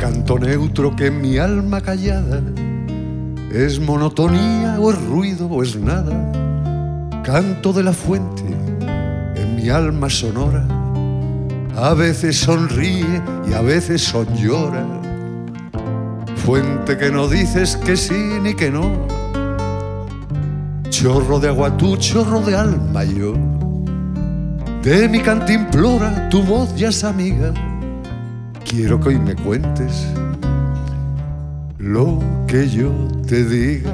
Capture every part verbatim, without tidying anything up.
canto neutro que en mi alma callada es monotonía o es ruido o es nada. Canto de la fuente en mi alma sonora, a veces sonríe y a veces son llora. Fuente que no dices que sí ni que no, chorro de agua tú, chorro de alma yo. De mi cantimplora tu voz ya es amiga. Quiero que hoy me cuentes lo que yo te diga.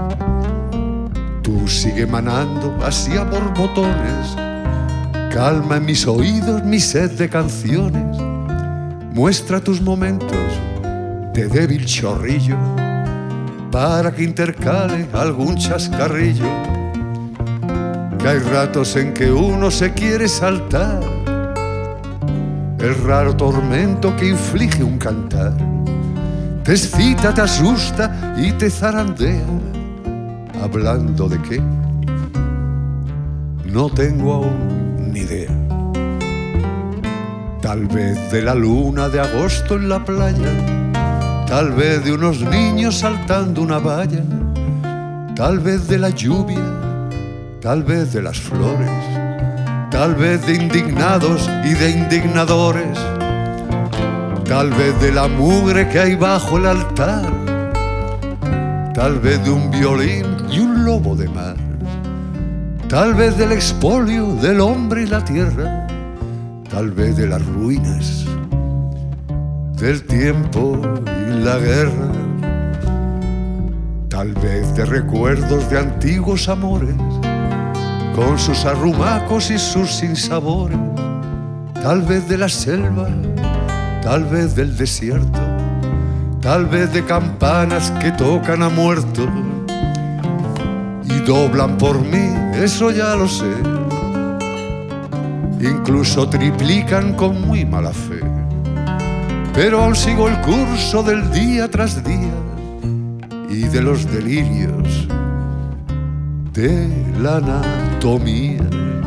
Tú sigue manando así a borbotones, calma en mis oídos mi sed de canciones. Muestra tus momentos de débil chorrillo para que intercale algún chascarrillo. Que hay ratos en que uno se quiere saltar el raro tormento que inflige un cantar. Te excita, te asusta y te zarandea. ¿Hablando de qué? No tengo aún ni idea. Tal vez de la luna de agosto en la playa, tal vez de unos niños saltando una valla, tal vez de la lluvia, tal vez de las flores, tal vez de indignados y de indignadores, tal vez de la mugre que hay bajo el altar, tal vez de un violín y un lobo de mar, tal vez del expolio del hombre y la tierra, tal vez de las ruinas del tiempo y la guerra, tal vez de recuerdos de antiguos amores con sus arrumacos y sus sinsabores, tal vez de la selva, tal vez del desierto, tal vez de campanas que tocan a muerto y doblan por mí, eso ya lo sé, incluso triplican con muy mala fe, pero aún sigo el curso del día tras día y de los delirios de la anatomía.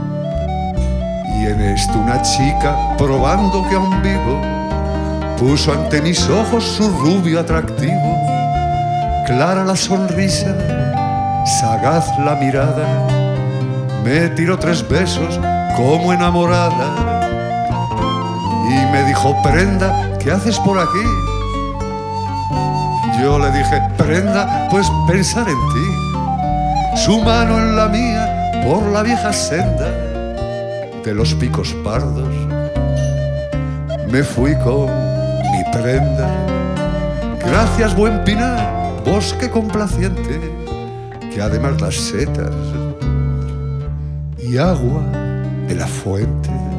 Y en esto una chica, probando que aún vivo, puso ante mis ojos su rubio atractivo. Clara la sonrisa, sagaz la mirada, me tiró tres besos como enamorada y me dijo: prenda, ¿qué haces por aquí? Yo le dije: prenda, pues pensar en ti. Su mano en la mía por la vieja senda de los picos pardos me fui con mi prenda. Gracias, buen pinar, bosque complaciente, que además las setas y agua de la fuente